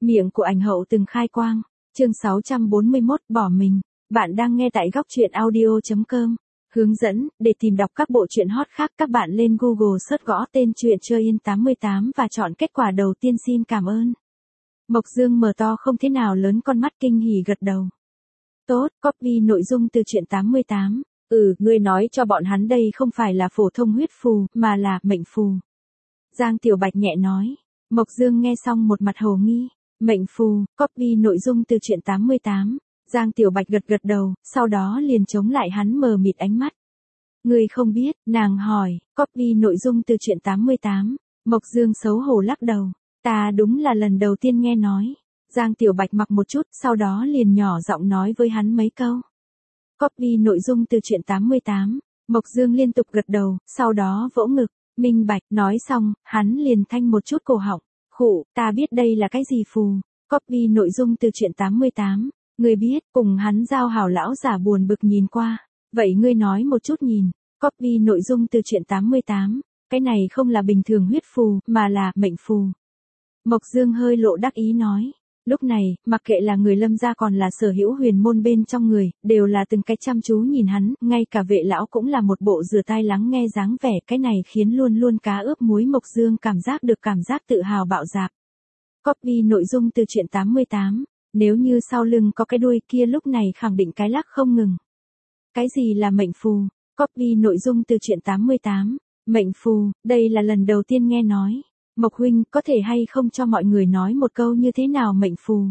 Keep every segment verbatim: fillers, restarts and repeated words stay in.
Miệng của ảnh hậu từng khai quang. Chương sáu trăm bốn mươi mốt bỏ mình. Bạn đang nghe tại góc truyện audio chấm com. Hướng dẫn, để tìm đọc các bộ truyện hot khác các bạn lên Google search gõ tên truyện Chơi Yên tám mươi tám và chọn kết quả đầu tiên. Xin cảm ơn. Mộc Dương mở to không thế nào lớn con mắt kinh hỉ gật đầu. Tốt, copy nội dung từ truyện tám mươi tám. Ừ, ngươi nói cho bọn hắn đây không phải là phổ thông huyết phù, mà là mệnh phù. Giang Tiểu Bạch nhẹ nói. Mộc Dương nghe xong một mặt hồ nghi. Mệnh phù, copy nội dung từ truyện tám mươi tám. Giang Tiểu Bạch gật gật đầu, sau đó liền chống lại hắn mờ mịt ánh mắt. Ngươi không biết, nàng hỏi, copy nội dung từ truyện tám mươi tám. Mộc Dương xấu hổ lắc đầu. Ta đúng là lần đầu tiên nghe nói. Giang Tiểu Bạch mặc một chút, sau đó liền nhỏ giọng nói với hắn mấy câu. Copy nội dung từ truyện tám mươi tám. Mộc Dương liên tục gật đầu, sau đó vỗ ngực. Minh bạch, nói xong, hắn liền thanh một chút cổ họng. Khụ, ta biết đây là cái gì phù. Copy nội dung từ truyện tám mươi tám. Ngươi biết, cùng hắn giao hảo lão giả buồn bực nhìn qua. Vậy ngươi nói một chút nhìn. Copy nội dung từ truyện tám mươi tám. Cái này không là bình thường huyết phù, mà là mệnh phù. Mộc Dương hơi lộ đắc ý nói. Lúc này, mặc kệ là người Lâm gia còn là sở hữu huyền môn bên trong người, đều là từng cái chăm chú nhìn hắn, ngay cả vệ lão cũng là một bộ rửa tai lắng nghe dáng vẻ, cái này khiến luôn luôn cá ướp muối Mộc Dương cảm giác được cảm giác tự hào bạo dạp. Copy nội dung từ truyện tám mươi tám, nếu như sau lưng có cái đuôi kia lúc này khẳng định cái lắc không ngừng. Cái gì là mệnh phù? Copy nội dung từ truyện tám mươi tám, mệnh phù, đây là lần đầu tiên nghe nói. Mộc huynh, có thể hay không cho mọi người nói một câu như thế nào mệnh phù?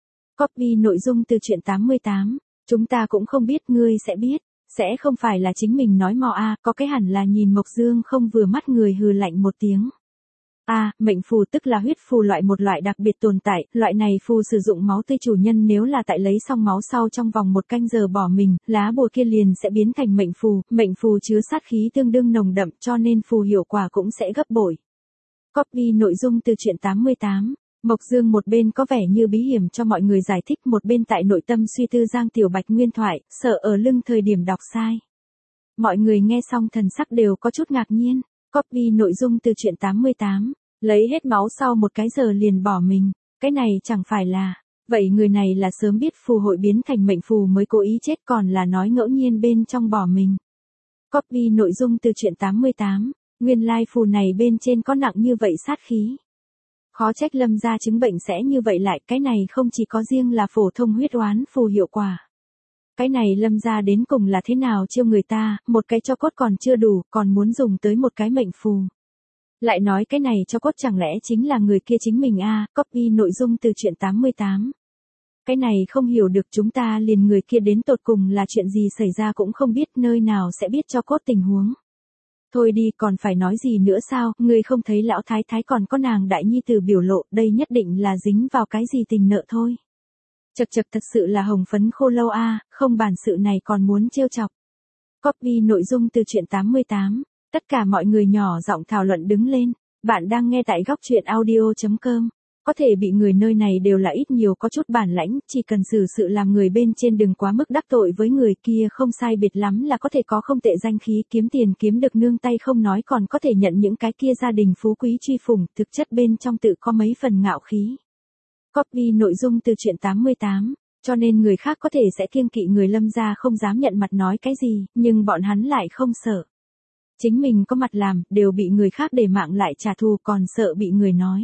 Copy nội dung từ truyện tám mươi tám, chúng ta cũng không biết, ngươi sẽ biết, sẽ không phải là chính mình nói mò a, à, có cái hẳn là nhìn Mộc Dương không vừa mắt người hừ lạnh một tiếng. A, à, mệnh phù tức là huyết phù loại một loại đặc biệt tồn tại, loại này phù sử dụng máu tươi chủ nhân nếu là tại lấy xong máu sau trong vòng một canh giờ bỏ mình, lá bùa kia liền sẽ biến thành mệnh phù, mệnh phù chứa sát khí tương đương nồng đậm cho nên phù hiệu quả cũng sẽ gấp bội. Copy nội dung từ truyện tám mươi tám. Mộc Dương một bên có vẻ như bí hiểm cho mọi người giải thích, một bên tại nội tâm suy tư Giang Tiểu Bạch nguyên thoại, sợ ở lưng thời điểm đọc sai. Mọi người nghe xong thần sắc đều có chút ngạc nhiên. Copy nội dung từ truyện tám mươi tám. Lấy hết máu sau một cái giờ liền bỏ mình. Cái này chẳng phải là. Vậy người này là sớm biết phù hội biến thành mệnh phù mới cố ý chết, còn là nói ngẫu nhiên bên trong bỏ mình. Copy nội dung từ truyện tám mươi tám. Nguyên lai phù này bên trên có nặng như vậy sát khí. Khó trách Lâm gia chứng bệnh sẽ như vậy lại, cái này không chỉ có riêng là phổ thông huyết oán phù hiệu quả. Cái này Lâm gia đến cùng là thế nào chiêu người ta, một cái cho cốt còn chưa đủ, còn muốn dùng tới một cái mệnh phù. Lại nói cái này cho cốt chẳng lẽ chính là người kia chính mình a? À, copy nội dung từ truyện tám mươi tám. Cái này không hiểu được, chúng ta liền người kia đến tột cùng là chuyện gì xảy ra cũng không biết, nơi nào sẽ biết cho cốt tình huống. Thôi đi, còn phải nói gì nữa sao, ngươi không thấy lão thái thái còn có nàng đại nhi tử biểu lộ, đây nhất định là dính vào cái gì tình nợ thôi. Chật chật, thật sự là hồng phấn khô lâu a, à, không bản sự này còn muốn trêu chọc. Copy nội dung từ truyện tám mươi tám, tất cả mọi người nhỏ giọng thảo luận đứng lên, bạn đang nghe tại góc truyện audio chấm com. Có thể bị người nơi này đều là ít nhiều có chút bản lãnh, chỉ cần xử sự làm người bên trên đừng quá mức đắc tội với người kia không sai biệt lắm là có thể có không tệ danh khí, kiếm tiền kiếm được nương tay không nói còn có thể nhận những cái kia gia đình phú quý truy phủng, thực chất bên trong tự có mấy phần ngạo khí. Copy nội dung từ truyện tám mươi tám, cho nên người khác có thể sẽ kiêng kỵ người Lâm gia không dám nhận mặt nói cái gì, nhưng bọn hắn lại không sợ. Chính mình có mặt làm, đều bị người khác để mạng lại trả thù còn sợ bị người nói.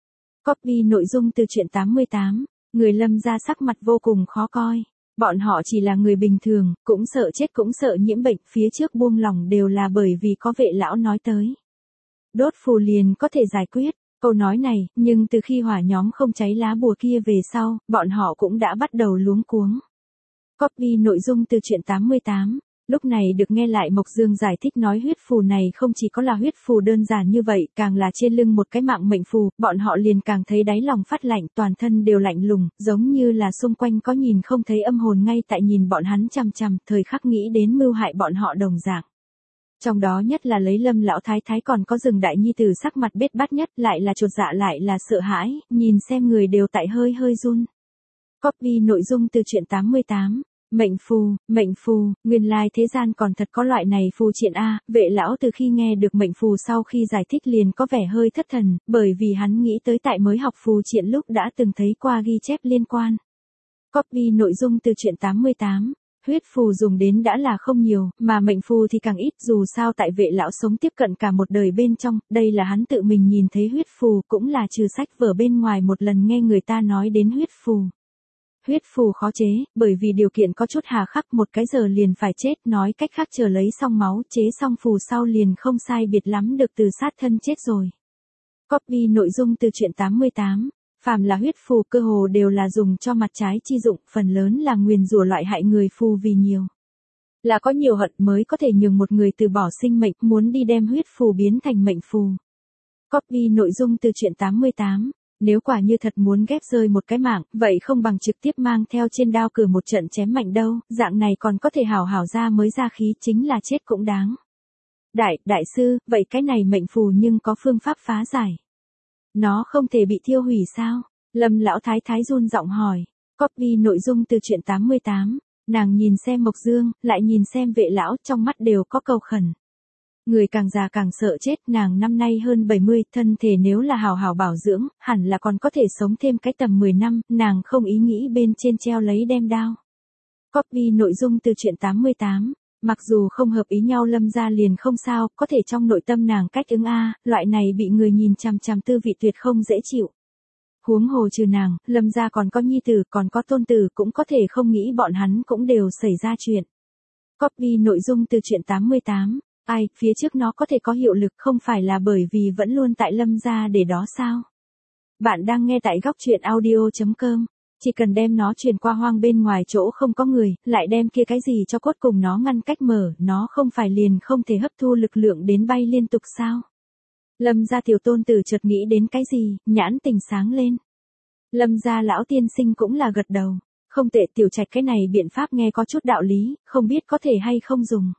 Copy nội dung từ truyện tám mươi tám, người Lâm gia sắc mặt vô cùng khó coi. Bọn họ chỉ là người bình thường, cũng sợ chết cũng sợ nhiễm bệnh, phía trước buông lỏng đều là bởi vì có vệ lão nói tới. Đốt phù liền có thể giải quyết, câu nói này, nhưng từ khi hỏa nhóm không cháy lá bùa kia về sau, bọn họ cũng đã bắt đầu luống cuống. Copy nội dung từ truyện tám mươi tám. Lúc này được nghe lại Mộc Dương giải thích nói huyết phù này không chỉ có là huyết phù đơn giản như vậy, càng là trên lưng một cái mạng mệnh phù, bọn họ liền càng thấy đáy lòng phát lạnh, toàn thân đều lạnh lùng, giống như là xung quanh có nhìn không thấy âm hồn ngay tại nhìn bọn hắn chằm chằm, thời khắc nghĩ đến mưu hại bọn họ đồng dạng. Trong đó nhất là lấy Lâm lão thái thái còn có Dừng đại nhi tử sắc mặt bết bát nhất, lại là chột dạ lại là sợ hãi, nhìn xem người đều tại hơi hơi run. Copy nội dung từ truyện tám mươi tám. Mệnh phù, mệnh phù, nguyên lai thế gian còn thật có loại này phù triện a. Vệ lão từ khi nghe được mệnh phù sau khi giải thích liền có vẻ hơi thất thần, bởi vì hắn nghĩ tới tại mới học phù triện lúc đã từng thấy qua ghi chép liên quan. Copy nội dung từ truyện tám mươi tám. Huyết phù dùng đến đã là không nhiều, mà mệnh phù thì càng ít, dù sao tại vệ lão sống tiếp cận cả một đời bên trong, đây là hắn tự mình nhìn thấy huyết phù, cũng là trừ sách vở bên ngoài một lần nghe người ta nói đến huyết phù. Huyết phù khó chế, bởi vì điều kiện có chút hà khắc, một cái giờ liền phải chết, nói cách khác chờ lấy xong máu, chế xong phù sau liền không sai biệt lắm được từ sát thân chết rồi. Copy nội dung từ truyện tám mươi tám. Phàm là huyết phù cơ hồ đều là dùng cho mặt trái chi dụng, phần lớn là nguyền rủa loại hại người phù vì nhiều. Là có nhiều hận mới có thể nhường một người từ bỏ sinh mệnh, muốn đi đem huyết phù biến thành mệnh phù. Copy nội dung từ truyện tám mươi tám. Nếu quả như thật muốn ghép rơi một cái mạng, vậy không bằng trực tiếp mang theo trên đao cử một trận chém mạnh đâu, dạng này còn có thể hảo hảo ra mới ra khí, chính là chết cũng đáng. Đại, đại sư, vậy cái này mệnh phù nhưng có phương pháp phá giải. Nó không thể bị thiêu hủy sao? Lâm lão thái thái run giọng hỏi. Copy nội dung từ truyện tám mươi tám. Nàng nhìn xem Mộc Dương, lại nhìn xem vệ lão, trong mắt đều có cầu khẩn. Người càng già càng sợ chết, nàng năm nay hơn bảy mươi, thân thể nếu là hào hào bảo dưỡng, hẳn là còn có thể sống thêm cái tầm mười năm, nàng không ý nghĩ bên trên treo lấy đem đao. Copy nội dung từ truyện tám mươi tám. Mặc dù không hợp ý nhau Lâm gia liền không sao, có thể trong nội tâm nàng cách ứng a, loại này bị người nhìn chằm chằm tư vị tuyệt không dễ chịu. Huống hồ trừ nàng, Lâm gia còn có nhi tử, còn có tôn tử, cũng có thể không nghĩ bọn hắn cũng đều xảy ra chuyện. Copy nội dung từ truyện tám mươi tám. Ai, phía trước nó có thể có hiệu lực không phải là bởi vì vẫn luôn tại Lâm gia để đó sao? Bạn đang nghe tại góc truyện audio chấm com. Chỉ cần đem nó truyền qua hoang bên ngoài chỗ không có người, lại đem kia cái gì cho cốt cùng nó ngăn cách mở, nó không phải liền không thể hấp thu lực lượng đến bay liên tục sao? Lâm gia tiểu tôn tử chợt nghĩ đến cái gì, nhãn tình sáng lên. Lâm gia lão tiên sinh cũng là gật đầu. Không tệ, tiểu trạch, cái này biện pháp nghe có chút đạo lý, không biết có thể hay không dùng.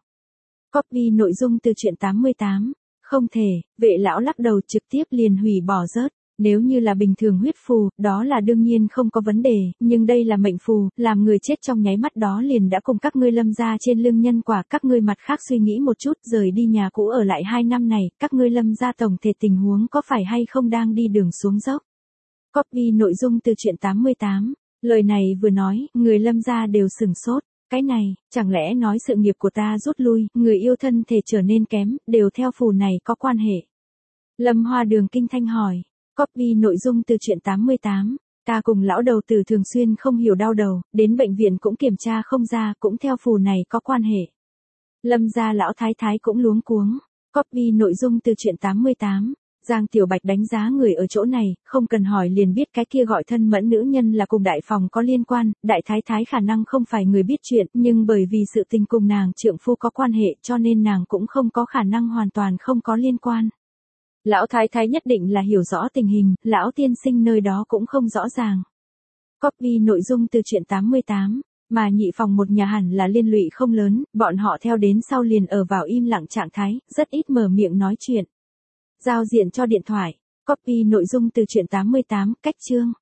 Copy nội dung từ truyện tám mươi tám. Không thể, vệ lão lắc đầu trực tiếp liền hủy bỏ rớt. Nếu như là bình thường huyết phù, đó là đương nhiên không có vấn đề, nhưng đây là mệnh phù, làm người chết trong nháy mắt đó liền đã cùng các ngươi Lâm gia trên lưng nhân quả, các ngươi mặt khác suy nghĩ một chút, rời đi nhà cũ ở lại hai năm này, các ngươi Lâm gia tổng thể tình huống có phải hay không đang đi đường xuống dốc. Copy nội dung từ truyện tám mươi tám. Lời này vừa nói, người Lâm gia đều sửng sốt. Cái này, chẳng lẽ nói sự nghiệp của ta rút lui, người yêu thân thể trở nên kém, đều theo phù này có quan hệ. Lâm Hoa Đường kinh thanh hỏi. Copy nội dung từ truyện tám mươi tám. Ta cùng lão đầu tử thường xuyên không hiểu đau đầu, đến bệnh viện cũng kiểm tra không ra, cũng theo phù này có quan hệ. Lâm gia lão thái thái cũng luống cuống. Copy nội dung từ truyện tám mươi tám. Giang Tiểu Bạch đánh giá người ở chỗ này, không cần hỏi liền biết cái kia gọi thân mẫn nữ nhân là cùng đại phòng có liên quan, đại thái thái khả năng không phải người biết chuyện, nhưng bởi vì sự tình cùng nàng trượng phu có quan hệ cho nên nàng cũng không có khả năng hoàn toàn không có liên quan. Lão thái thái nhất định là hiểu rõ tình hình, lão tiên sinh nơi đó cũng không rõ ràng. Copy nội dung từ truyện tám mươi tám. Mà nhị phòng một nhà hẳn là liên lụy không lớn, bọn họ theo đến sau liền ở vào im lặng trạng thái, rất ít mở miệng nói chuyện. Giao diện cho điện thoại. Copy nội dung từ truyện tám mươi tám, cách chương.